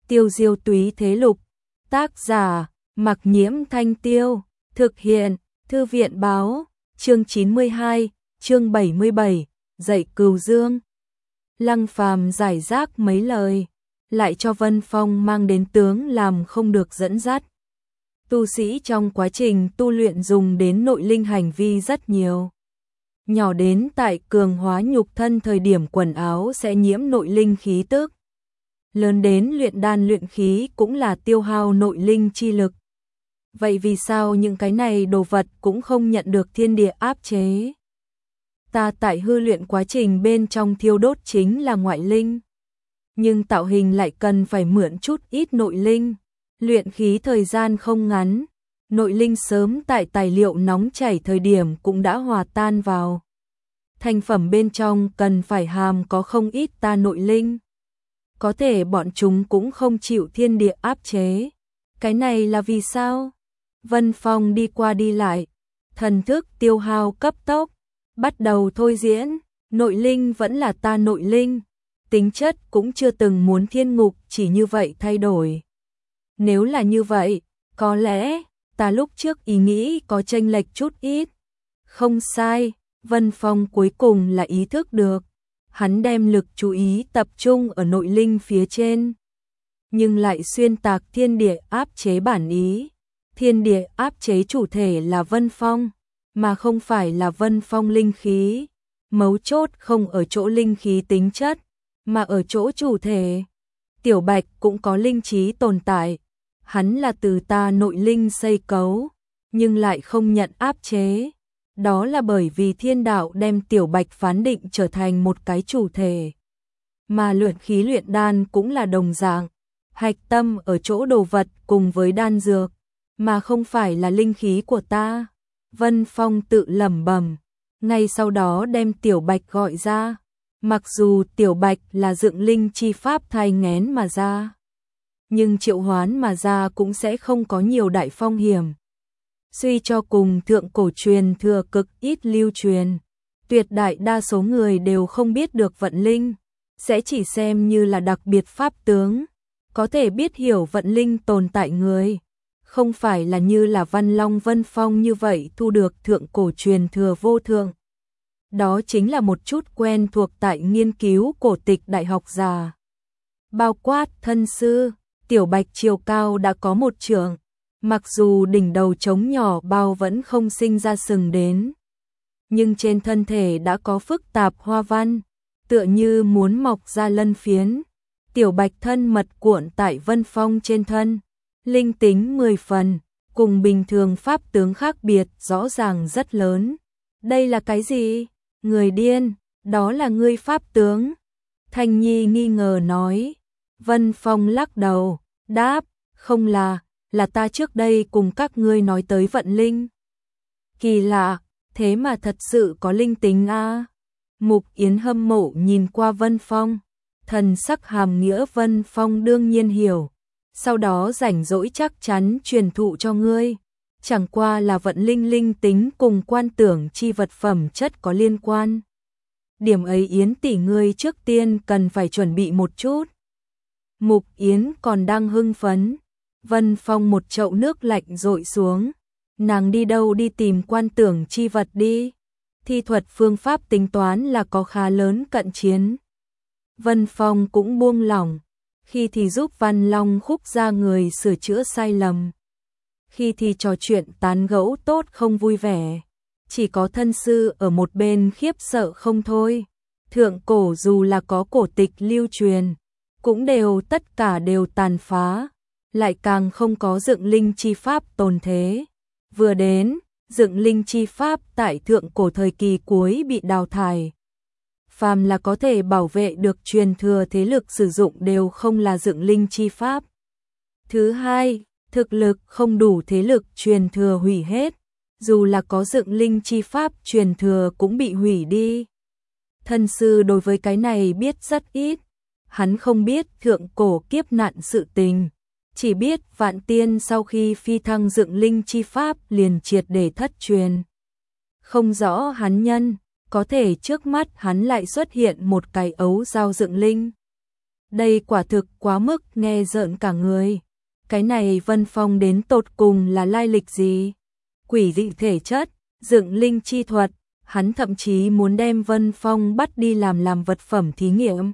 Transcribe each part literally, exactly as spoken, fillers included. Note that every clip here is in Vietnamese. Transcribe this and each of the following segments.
Tiêu diêu túy thế lục, tác giả, Mặc Nhiễm Thanh Tiêu, thực hiện, Thư viện báo, chương chín mươi hai, chương bảy mươi bảy, dạy Cừu Dương. Lăng Phàm giải rác mấy lời, lại cho Vân Phong mang đến tướng làm không được dẫn dắt. Tu sĩ trong quá trình tu luyện dùng đến nội linh hành vi rất nhiều. Nhỏ đến tại cường hóa nhục thân thời điểm quần áo sẽ nhiễm nội linh khí tức. Lớn đến luyện đan luyện khí cũng là tiêu hao nội linh chi lực. Vậy vì sao những cái này đồ vật cũng không nhận được thiên địa áp chế? Ta tại hư luyện quá trình bên trong thiêu đốt chính là ngoại linh. Nhưng tạo hình lại cần phải mượn chút ít nội linh. Luyện khí thời gian không ngắn. Nội linh sớm tại tài liệu nóng chảy thời điểm cũng đã hòa tan vào. Thành phẩm bên trong cần phải hàm có không ít ta nội linh. Có thể bọn chúng cũng không chịu thiên địa áp chế. Cái này là vì sao? Vân Phong đi qua đi lại, thần thức tiêu hao cấp tốc, bắt đầu thôi diễn, nội linh vẫn là ta nội linh, tính chất cũng chưa từng muốn thiên ngục chỉ như vậy thay đổi. Nếu là như vậy, có lẽ ta lúc trước ý nghĩ có chênh lệch chút ít. Không sai, Vân Phong cuối cùng là ý thức được. Hắn đem lực chú ý tập trung ở nội linh phía trên, nhưng lại xuyên tạc thiên địa áp chế bản ý. Thiên địa áp chế chủ thể là Vân Phong, mà không phải là Vân Phong linh khí. Mấu chốt không ở chỗ linh khí tính chất, mà ở chỗ chủ thể. Tiểu Bạch cũng có linh trí tồn tại, hắn là từ ta nội linh xây cấu, nhưng lại không nhận áp chế. Đó là bởi vì thiên đạo đem Tiểu Bạch phán định trở thành một cái chủ thể. Mà luyện khí luyện đan cũng là đồng dạng, hạch tâm ở chỗ đồ vật cùng với đan dược, mà không phải là linh khí của ta. Vân Phong tự lẩm bẩm, ngay sau đó đem Tiểu Bạch gọi ra. Mặc dù Tiểu Bạch là dựng linh chi pháp thai nghén mà ra, nhưng triệu hoán mà ra cũng sẽ không có nhiều đại phong hiểm. Suy cho cùng thượng cổ truyền thừa cực ít lưu truyền, tuyệt đại đa số người đều không biết được vận linh, sẽ chỉ xem như là đặc biệt pháp tướng, có thể biết hiểu vận linh tồn tại người, không phải là như là Văn Long Vân Phong như vậy thu được thượng cổ truyền thừa vô thượng. Đó chính là một chút quen thuộc tại nghiên cứu cổ tịch đại học già. Bao quát thân sư, Tiểu Bạch chiều cao đã có một trượng. Mặc dù đỉnh đầu trống nhỏ bao vẫn không sinh ra sừng đến, nhưng trên thân thể đã có phức tạp hoa văn, tựa như muốn mọc ra lân phiến. Tiểu Bạch thân mật cuộn tại Vân Phong trên thân, linh tính mười phần, cùng bình thường pháp tướng khác biệt rõ ràng rất lớn. Đây là cái gì? Người điên, đó là ngươi pháp tướng. Thanh Nhi nghi ngờ nói. Vân Phong lắc đầu, đáp, không là, là ta trước đây cùng các ngươi nói tới vận linh. Kỳ lạ, thế mà thật sự có linh tính a. À. Mục Yến hâm mộ nhìn qua Vân Phong, thần sắc hàm nghĩa Vân Phong đương nhiên hiểu, sau đó rảnh rỗi chắc chắn truyền thụ cho ngươi. Chẳng qua là vận linh linh tính cùng quan tưởng chi vật phẩm chất có liên quan. Điểm ấy Yến tỷ ngươi trước tiên cần phải chuẩn bị một chút. Mục Yến còn đang hưng phấn. Vân Phong một chậu nước lạnh dội xuống. Nàng đi đâu đi tìm quan tưởng chi vật đi. Thi thuật phương pháp tính toán là có khá lớn cận chiến. Vân Phong cũng buông lỏng. Khi thì giúp Văn Long Khúc ra người sửa chữa sai lầm. Khi thì trò chuyện tán gẫu tốt không vui vẻ. Chỉ có thân sư ở một bên khiếp sợ không thôi. Thượng cổ dù là có cổ tịch lưu truyền, cũng đều tất cả đều tàn phá. Lại càng không có dựng linh chi pháp tồn thế. Vừa đến, dựng linh chi pháp tại thượng cổ thời kỳ cuối bị đào thải. Phàm là có thể bảo vệ được truyền thừa thế lực sử dụng đều không là dựng linh chi pháp. Thứ hai, thực lực không đủ thế lực truyền thừa hủy hết. Dù là có dựng linh chi pháp truyền thừa cũng bị hủy đi. Thân sư đối với cái này biết rất ít. Hắn không biết thượng cổ kiếp nạn sự tình. Chỉ biết Vạn Tiên sau khi phi thăng dựng linh chi pháp liền triệt để thất truyền. Không rõ hắn nhân, có thể trước mắt hắn lại xuất hiện một cái ấu dao dựng linh. Đây quả thực quá mức nghe rợn cả người. Cái này Vân Phong đến tột cùng là lai lịch gì? Quỷ dị thể chất, dựng linh chi thuật, hắn thậm chí muốn đem Vân Phong bắt đi làm làm vật phẩm thí nghiệm.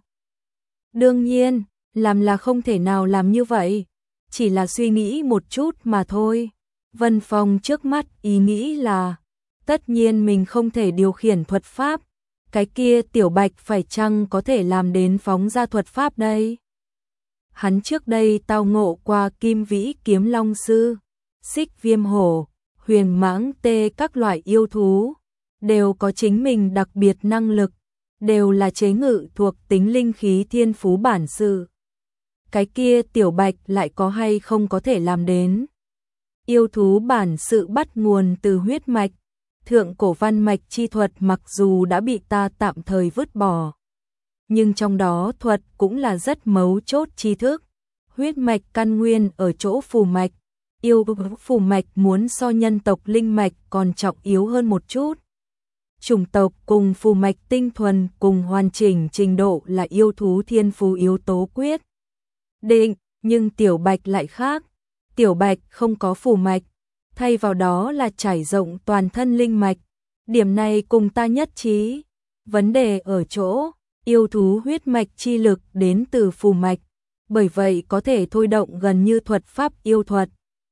Đương nhiên, làm là không thể nào làm như vậy, chỉ là suy nghĩ một chút mà thôi. Vân Phong trước mắt ý nghĩ là, tất nhiên mình không thể điều khiển thuật pháp, cái kia Tiểu Bạch phải chăng có thể làm đến phóng ra thuật pháp đây? Hắn trước đây tao ngộ qua Kim Vĩ Kiếm Long Sư, Xích Viêm Hổ, Huyền Mãng Tê các loại yêu thú, đều có chính mình đặc biệt năng lực, đều là chế ngự thuộc tính linh khí thiên phú bản sự. Cái kia Tiểu Bạch lại có hay không có thể làm đến? Yêu thú bản sự bắt nguồn từ huyết mạch, thượng cổ văn mạch chi thuật mặc dù đã bị ta tạm thời vứt bỏ, nhưng trong đó thuật cũng là rất mấu chốt tri thức. Huyết mạch căn nguyên ở chỗ phù mạch, yêu phù mạch muốn so nhân tộc linh mạch còn trọng yếu hơn một chút. Chủng tộc cùng phù mạch tinh thuần cùng hoàn chỉnh trình độ là yêu thú thiên phú yếu tố quyết định, nhưng Tiểu Bạch lại khác. Tiểu Bạch không có phù mạch, thay vào đó là trải rộng toàn thân linh mạch. Điểm này cùng ta nhất trí. Vấn đề ở chỗ, yêu thú huyết mạch chi lực đến từ phù mạch, bởi vậy có thể thôi động gần như thuật pháp yêu thuật.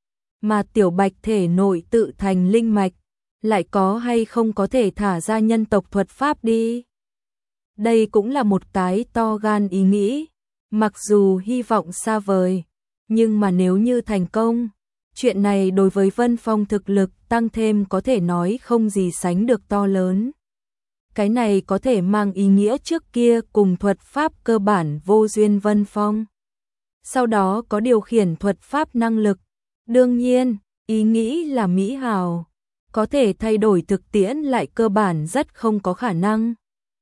Mà Tiểu Bạch thể nội tự thành linh mạch, lại có hay không có thể thả ra nhân tộc thuật pháp đi? Đây cũng là một cái to gan ý nghĩ, mặc dù hy vọng xa vời, nhưng mà nếu như thành công, chuyện này đối với Vân Phong thực lực tăng thêm có thể nói không gì sánh được to lớn. Cái này có thể mang ý nghĩa trước kia cùng thuật pháp cơ bản vô duyên Vân Phong, sau đó có điều khiển thuật pháp năng lực. Đương nhiên, ý nghĩ là mỹ hào, có thể thay đổi thực tiễn lại cơ bản rất không có khả năng.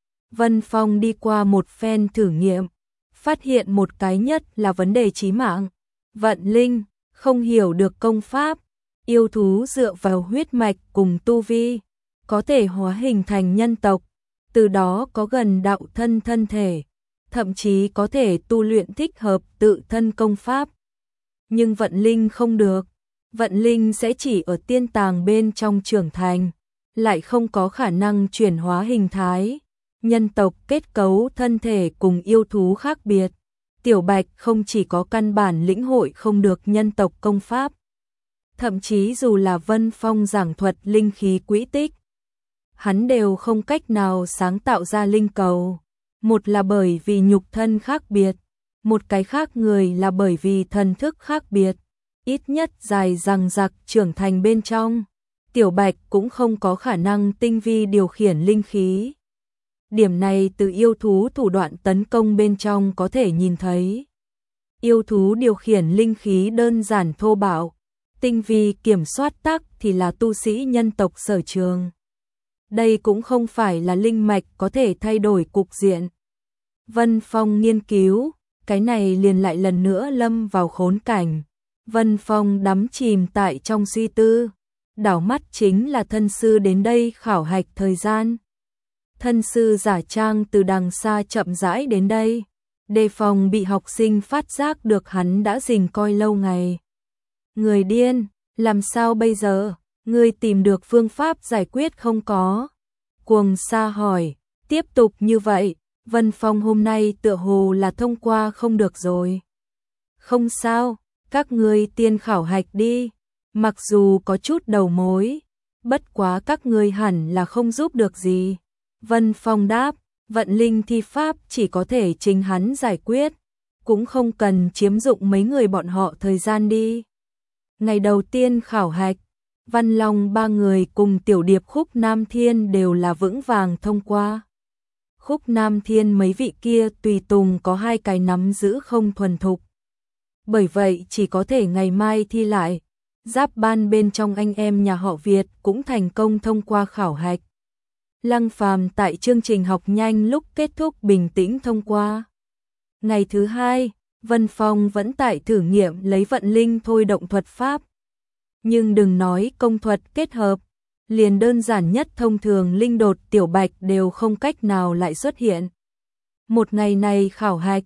Vân Phong đi qua một phen thử nghiệm, phát hiện một cái nhất là vấn đề chí mạng. Vận linh, không hiểu được công pháp, yêu thú dựa vào huyết mạch cùng tu vi, có thể hóa hình thành nhân tộc, từ đó có gần đạo thân thân thể, thậm chí có thể tu luyện thích hợp tự thân công pháp. Nhưng vận linh không được, vận linh sẽ chỉ ở tiên tàng bên trong trưởng thành, lại không có khả năng chuyển hóa hình thái. Nhân tộc kết cấu thân thể cùng yêu thú khác biệt. Tiểu Bạch không chỉ có căn bản lĩnh hội không được nhân tộc công pháp, thậm chí dù là Vân Phong giảng thuật linh khí quỹ tích, hắn đều không cách nào sáng tạo ra linh cầu. Một là bởi vì nhục thân khác biệt, một cái khác người là bởi vì thần thức khác biệt. Ít nhất dài dằng dặc trưởng thành bên trong, Tiểu Bạch cũng không có khả năng tinh vi điều khiển linh khí. Điểm này từ yêu thú thủ đoạn tấn công bên trong có thể nhìn thấy. Yêu thú điều khiển linh khí đơn giản thô bạo, tinh vi kiểm soát tắc thì là tu sĩ nhân tộc sở trường. Đây cũng không phải là linh mạch có thể thay đổi cục diện. Vân Phong nghiên cứu, cái này liền lại lần nữa lâm vào khốn cảnh. Vân Phong đắm chìm tại trong suy tư, đảo mắt chính là thân sư đến đây khảo hạch thời gian. Thân sư giả trang từ đằng xa chậm rãi đến đây, đề phòng bị học sinh phát giác được hắn đã rình coi lâu ngày. Người điên, làm sao bây giờ, ngươi tìm được phương pháp giải quyết không có? Cuồng Sa hỏi, tiếp tục như vậy, Vân Phong hôm nay tựa hồ là thông qua không được rồi. Không sao, các ngươi tiên khảo hạch đi, mặc dù có chút đầu mối, bất quá các ngươi hẳn là không giúp được gì. Vân Phong đáp, vận linh thi pháp chỉ có thể chính hắn giải quyết, cũng không cần chiếm dụng mấy người bọn họ thời gian đi. Ngày đầu tiên khảo hạch, Văn Long ba người cùng Tiểu Điệp Khúc Nam Thiên đều là vững vàng thông qua. Khúc Nam Thiên mấy vị kia tùy tùng có hai cái nắm giữ không thuần thục, bởi vậy chỉ có thể ngày mai thi lại. Giáp Ban bên trong anh em nhà họ Việt cũng thành công thông qua khảo hạch. Lăng Phàm tại chương trình học nhanh lúc kết thúc bình tĩnh thông qua. Ngày thứ hai, Vân Phong vẫn tại thử nghiệm lấy vận linh thôi động thuật pháp. Nhưng đừng nói công thuật kết hợp, liền đơn giản nhất thông thường linh đột Tiểu Bạch đều không cách nào lại xuất hiện. Một ngày này khảo hạch,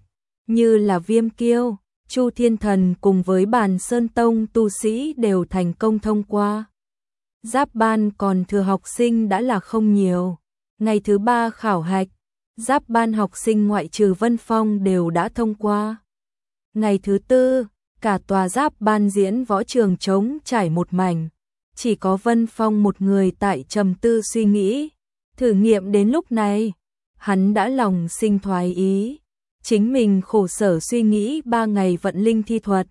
như là Viêm Kiêu, Chu Thiên Thần cùng với Bàn Sơn Tông tu sĩ đều thành công thông qua. Giáp ban còn thừa học sinh đã là không nhiều. Ngày thứ ba khảo hạch, Giáp ban học sinh ngoại trừ Vân Phong đều đã thông qua. Ngày thứ tư, cả tòa Giáp ban diễn võ trường trống trải một mảnh. Chỉ có Vân Phong một người tại trầm tư suy nghĩ. Thử nghiệm đến lúc này, hắn đã lòng sinh thoái ý. Chính mình khổ sở suy nghĩ ba ngày vận linh thi thuật.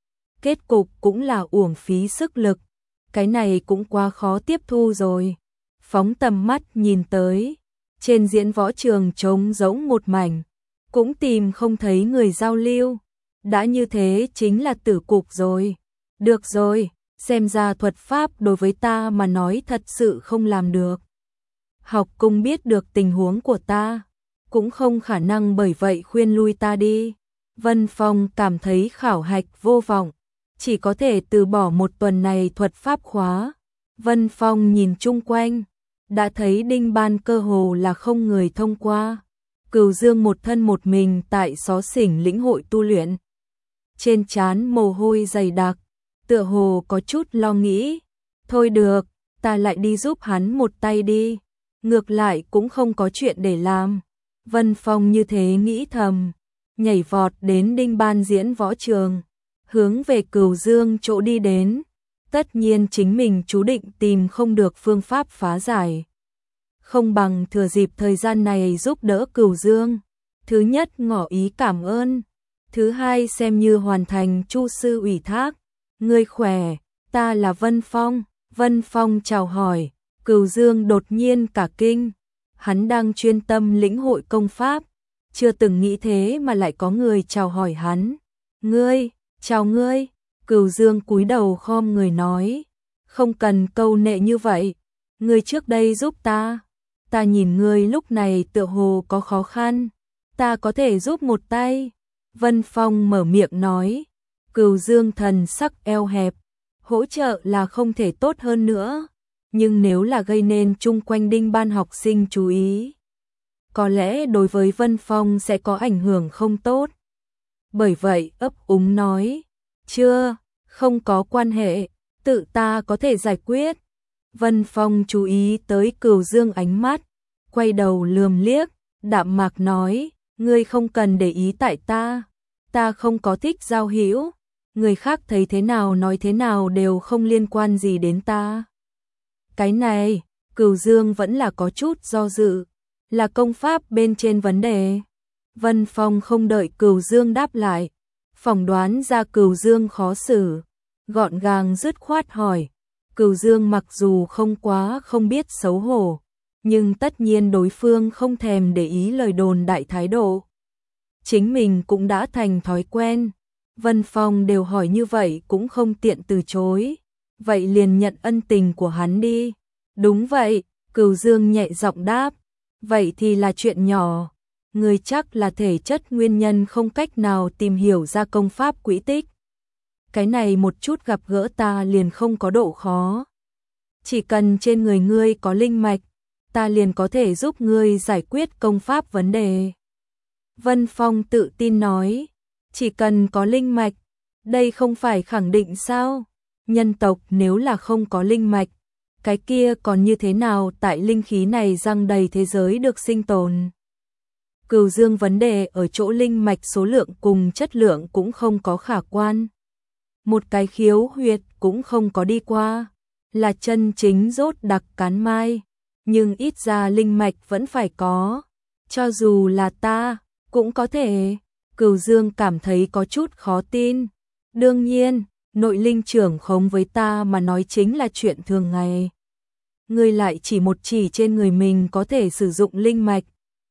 Kết cục cũng là uổng phí sức lực. Cái này cũng quá khó tiếp thu rồi. Phóng tầm mắt nhìn tới. Trên diễn võ trường trống rỗng một mảnh. Cũng tìm không thấy người giao lưu. Đã như thế chính là tử cục rồi. Được rồi, xem ra thuật pháp đối với ta mà nói thật sự không làm được. Học cung biết được tình huống của ta. Cũng không khả năng bởi vậy khuyên lui ta đi. Vân Phong cảm thấy khảo hạch vô vọng. Chỉ có thể từ bỏ một tuần này thuật pháp khóa. Vân Phong nhìn chung quanh. Đã thấy Đinh Ban cơ hồ là không người thông qua. Cửu Dương một thân một mình tại xó xỉnh lĩnh hội tu luyện. Trên trán mồ hôi dày đặc. Tựa hồ có chút lo nghĩ. Thôi được, ta lại đi giúp hắn một tay đi. Ngược lại cũng không có chuyện để làm. Vân Phong như thế nghĩ thầm. Nhảy vọt đến Đinh Ban diễn võ trường. Hướng về Cửu Dương chỗ đi đến. Tất nhiên chính mình chú định tìm không được phương pháp phá giải. Không bằng thừa dịp thời gian này giúp đỡ Cửu Dương. Thứ nhất ngỏ ý cảm ơn. Thứ hai xem như hoàn thành Chu sư ủy thác. Ngươi khỏe, ta là Vân Phong. Vân Phong chào hỏi. Cửu Dương đột nhiên cả kinh. Hắn đang chuyên tâm lĩnh hội công pháp. Chưa từng nghĩ thế mà lại có người chào hỏi hắn. Ngươi, chào ngươi. Cửu Dương cúi đầu khom người nói. Không cần câu nệ như vậy. Ngươi trước đây giúp ta. Ta nhìn ngươi lúc này tựa hồ có khó khăn. Ta có thể giúp một tay. Vân Phong mở miệng nói. Cửu Dương thần sắc eo hẹp. Hỗ trợ là không thể tốt hơn nữa. Nhưng nếu là gây nên chung quanh Đinh Ban học sinh chú ý. Có lẽ đối với Vân Phong sẽ có ảnh hưởng không tốt. Bởi vậy ấp úng nói. Chưa, không có quan hệ. Tự ta có thể giải quyết. Vân Phong chú ý tới Cửu Dương ánh mắt. Quay đầu lườm liếc. Đạm mạc nói. Ngươi không cần để ý tại ta. Ta không có thích giao hữu. Người khác thấy thế nào nói thế nào đều không liên quan gì đến ta. Cái này, Cửu Dương vẫn là có chút do dự. Là công pháp bên trên vấn đề. Vân Phong không đợi Cửu Dương đáp lại. Phỏng đoán ra Cửu Dương khó xử. Gọn gàng dứt khoát hỏi. Cửu Dương mặc dù không quá không biết xấu hổ. Nhưng tất nhiên đối phương không thèm để ý lời đồn đại thái độ. Chính mình cũng đã thành thói quen. Vân Phong đều hỏi như vậy cũng không tiện từ chối. Vậy liền nhận ân tình của hắn đi. Đúng vậy, Cửu Dương nhẹ giọng đáp. Vậy thì là chuyện nhỏ. Người chắc là thể chất nguyên nhân không cách nào tìm hiểu ra công pháp quỹ tích. Cái này một chút gặp gỡ ta liền không có độ khó. Chỉ cần trên người ngươi có linh mạch, ta liền có thể giúp ngươi giải quyết công pháp vấn đề. Vân Phong tự tin nói. Chỉ cần có linh mạch, đây không phải khẳng định sao? Nhân tộc nếu là không có linh mạch, cái kia còn như thế nào tại linh khí này răng đầy thế giới được sinh tồn? Cửu Dương vấn đề ở chỗ linh mạch số lượng cùng chất lượng cũng không có khả quan. Một cái khiếu huyệt cũng không có đi qua, là chân chính rốt đặc cán mai, nhưng ít ra linh mạch vẫn phải có, cho dù là ta, cũng có thể. Cửu Dương cảm thấy có chút khó tin. Đương nhiên, nội linh trưởng khống với ta mà nói chính là chuyện thường ngày. Ngươi lại chỉ một chỉ trên người mình có thể sử dụng linh mạch.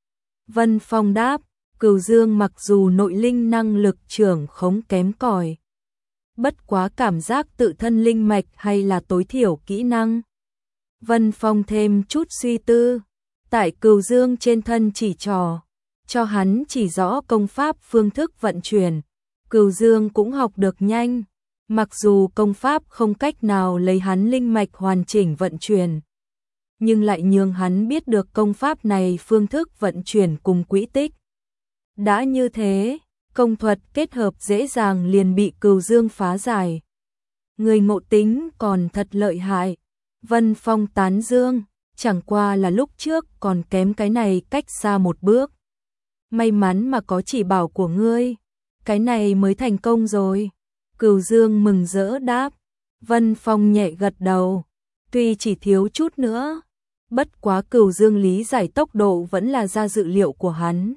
Vân Phong đáp, Cửu Dương mặc dù nội linh năng lực trưởng khống kém cỏi, bất quá cảm giác tự thân linh mạch hay là tối thiểu kỹ năng. Vân Phong thêm chút suy tư, tại Cửu Dương trên thân chỉ trò, cho hắn chỉ rõ công pháp phương thức vận chuyển. Cửu Dương cũng học được nhanh, mặc dù công pháp không cách nào lấy hắn linh mạch hoàn chỉnh vận chuyển, nhưng lại nhường hắn biết được công pháp này phương thức vận chuyển cùng quỹ tích. Đã như thế, công thuật kết hợp dễ dàng liền bị Cửu Dương phá giải. Người ngộ tính còn thật lợi hại. Vân Phong tán dương, chẳng qua là lúc trước còn kém cái này cách xa một bước. May mắn mà có chỉ bảo của ngươi, cái này mới thành công rồi. Cửu Dương mừng rỡ đáp. Vân Phong nhẹ gật đầu, tuy chỉ thiếu chút nữa, bất quá Cửu Dương lý giải tốc độ vẫn là ra dự liệu của hắn.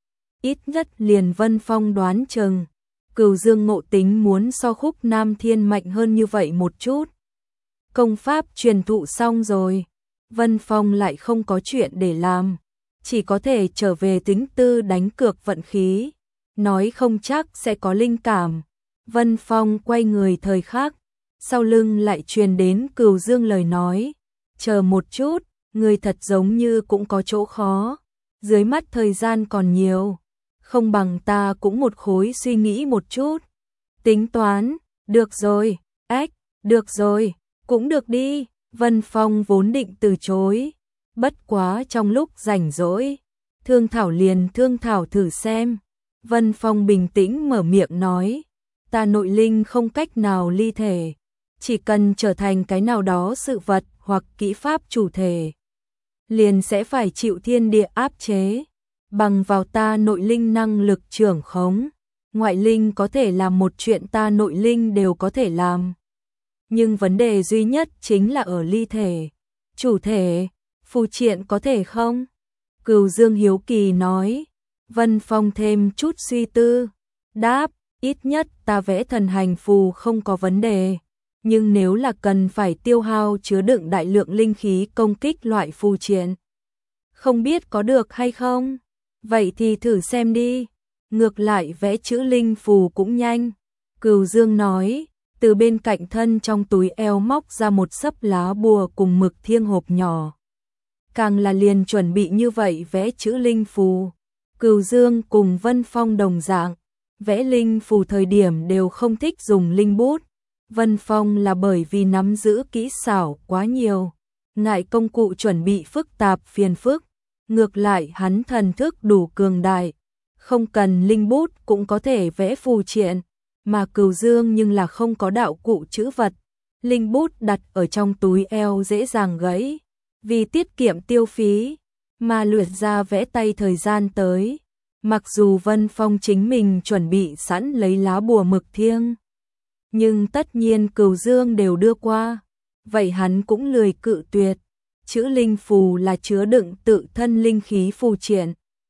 Ít nhất liền Vân Phong đoán chừng, Cửu Dương ngộ tính muốn so Khúc Nam Thiên mạnh hơn như vậy một chút. Công pháp truyền thụ xong rồi, Vân Phong lại không có chuyện để làm, chỉ có thể trở về tính tư đánh cược vận khí, nói không chắc sẽ có linh cảm. Vân Phong quay người thời khắc, sau lưng lại truyền đến Cửu Dương lời nói, chờ một chút, người thật giống như cũng có chỗ khó, dưới mắt thời gian còn nhiều, không bằng ta cũng một khối suy nghĩ một chút. Tính toán, được rồi, ách, được rồi, cũng được đi. Vân Phong vốn định từ chối, bất quá trong lúc rảnh rỗi, thương thảo liền thương thảo thử xem. Vân Phong bình tĩnh mở miệng nói, ta nội linh không cách nào ly thể, chỉ cần trở thành cái nào đó sự vật hoặc kỹ pháp chủ thể, liền sẽ phải chịu thiên địa áp chế. Bằng vào ta nội linh năng lực trưởng khống, ngoại linh có thể làm một chuyện ta nội linh đều có thể làm. Nhưng vấn đề duy nhất chính là ở ly thể, chủ thể, phù triện có thể không? Cửu Dương hiếu kỳ nói. Vân Phong thêm chút suy tư, đáp, ít nhất ta vẽ thần hành phù không có vấn đề, nhưng nếu là cần phải tiêu hao chứa đựng đại lượng linh khí công kích loại phù triện, không biết có được hay không? Vậy thì thử xem đi, ngược lại vẽ chữ linh phù cũng nhanh. Cửu Dương nói, từ bên cạnh thân trong túi eo móc ra một xấp lá bùa cùng mực thiêng hộp nhỏ. Càng là liền chuẩn bị như vậy vẽ chữ linh phù. Cửu Dương cùng Vân Phong đồng dạng, vẽ linh phù thời điểm đều không thích dùng linh bút. Vân Phong là bởi vì nắm giữ kỹ xảo quá nhiều, ngại công cụ chuẩn bị phức tạp phiền phức. Ngược lại hắn thần thức đủ cường đại, không cần linh bút cũng có thể vẽ phù triện, mà Cửu Dương nhưng là không có đạo cụ chữ vật, linh bút đặt ở trong túi eo dễ dàng gãy, vì tiết kiệm tiêu phí, mà luyện ra vẽ tay thời gian tới. Mặc dù Vân Phong chính mình chuẩn bị sẵn lấy lá bùa mực thiêng, nhưng tất nhiên Cửu Dương đều đưa qua, vậy hắn cũng lười cự tuyệt. Chữ linh phù là chứa đựng tự thân linh khí phù triện,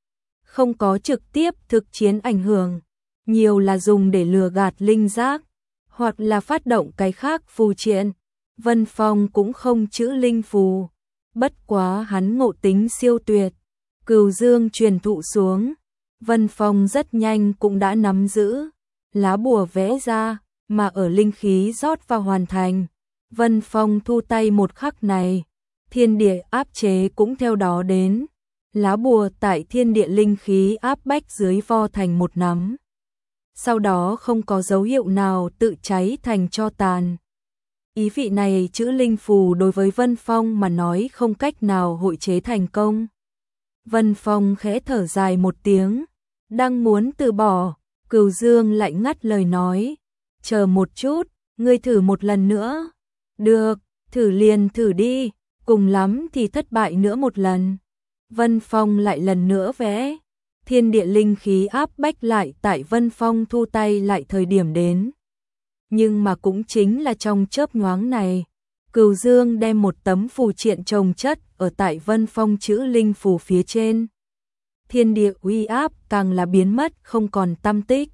không có trực tiếp thực chiến ảnh hưởng, nhiều là dùng để lừa gạt linh giác, hoặc là phát động cái khác phù triện. Vân Phong cũng không chữ linh phù, bất quá hắn ngộ tính siêu tuyệt, Cửu Dương truyền thụ xuống, Vân Phong rất nhanh cũng đã nắm giữ, lá bùa vẽ ra, mà ở linh khí rót vào hoàn thành. Vân Phong thu tay một khắc này, thiên địa áp chế cũng theo đó đến, lá bùa tại thiên địa linh khí áp bách dưới vo thành một nắm. Sau đó không có dấu hiệu nào tự cháy thành tro tàn. Ý vị này chữ linh phù đối với Vân Phong mà nói không cách nào hội chế thành công. Vân Phong khẽ thở dài một tiếng, đang muốn từ bỏ, Cửu Dương lại ngắt lời nói, chờ một chút, ngươi thử một lần nữa. Được, thử liền thử đi, cùng lắm thì thất bại nữa một lần. Vân Phong lại lần nữa vẽ, thiên địa linh khí áp bách lại tại Vân Phong thu tay lại thời điểm đến. Nhưng mà cũng chính là trong chớp nhoáng này, Cửu Dương đem một tấm phù triện chồng chất ở tại Vân Phong chữ linh phù phía trên. Thiên địa uy áp càng là biến mất không còn tăm tích.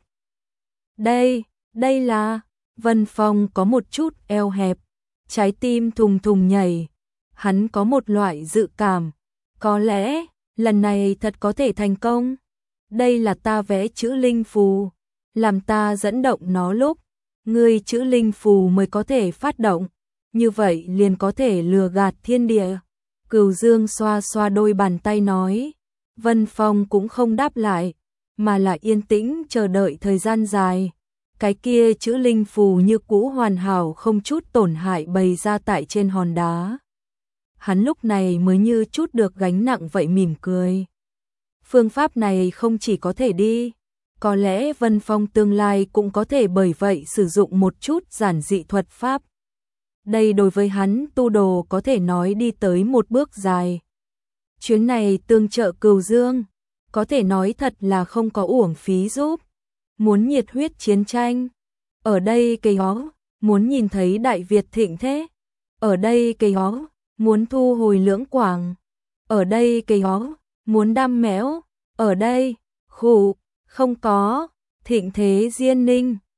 Đây, đây là, Vân Phong có một chút eo hẹp, trái tim thùng thùng nhảy, hắn có một loại dự cảm, có lẽ lần này thật có thể thành công. Đây là ta vẽ chữ linh phù, làm ta dẫn động nó lúc ngươi chữ linh phù mới có thể phát động, như vậy liền có thể lừa gạt thiên địa. Cửu Dương xoa xoa đôi bàn tay nói. Vân Phong cũng không đáp lại, mà là yên tĩnh chờ đợi thời gian dài. Cái kia chữ linh phù như cũ hoàn hảo không chút tổn hại bày ra tại trên hòn đá. Hắn lúc này mới như chút được gánh nặng vậy mỉm cười. Phương pháp này không chỉ có thể đi, Có lẽ Vân Phong tương lai cũng có thể bởi vậy sử dụng một chút giản dị thuật pháp. Đây đối với hắn tu đồ có thể nói đi tới một bước dài. Chuyến này tương trợ Cửu Dương, có thể nói thật là không có uổng phí giúp. Muốn nhiệt huyết chiến tranh, ở đây cây hó, muốn nhìn thấy Đại Việt thịnh thế, ở đây cây hó, muốn thu hồi Lưỡng Quảng, ở đây cây hó, muốn đam mẽo, ở đây, khủ, không có, thịnh thế Diên Ninh.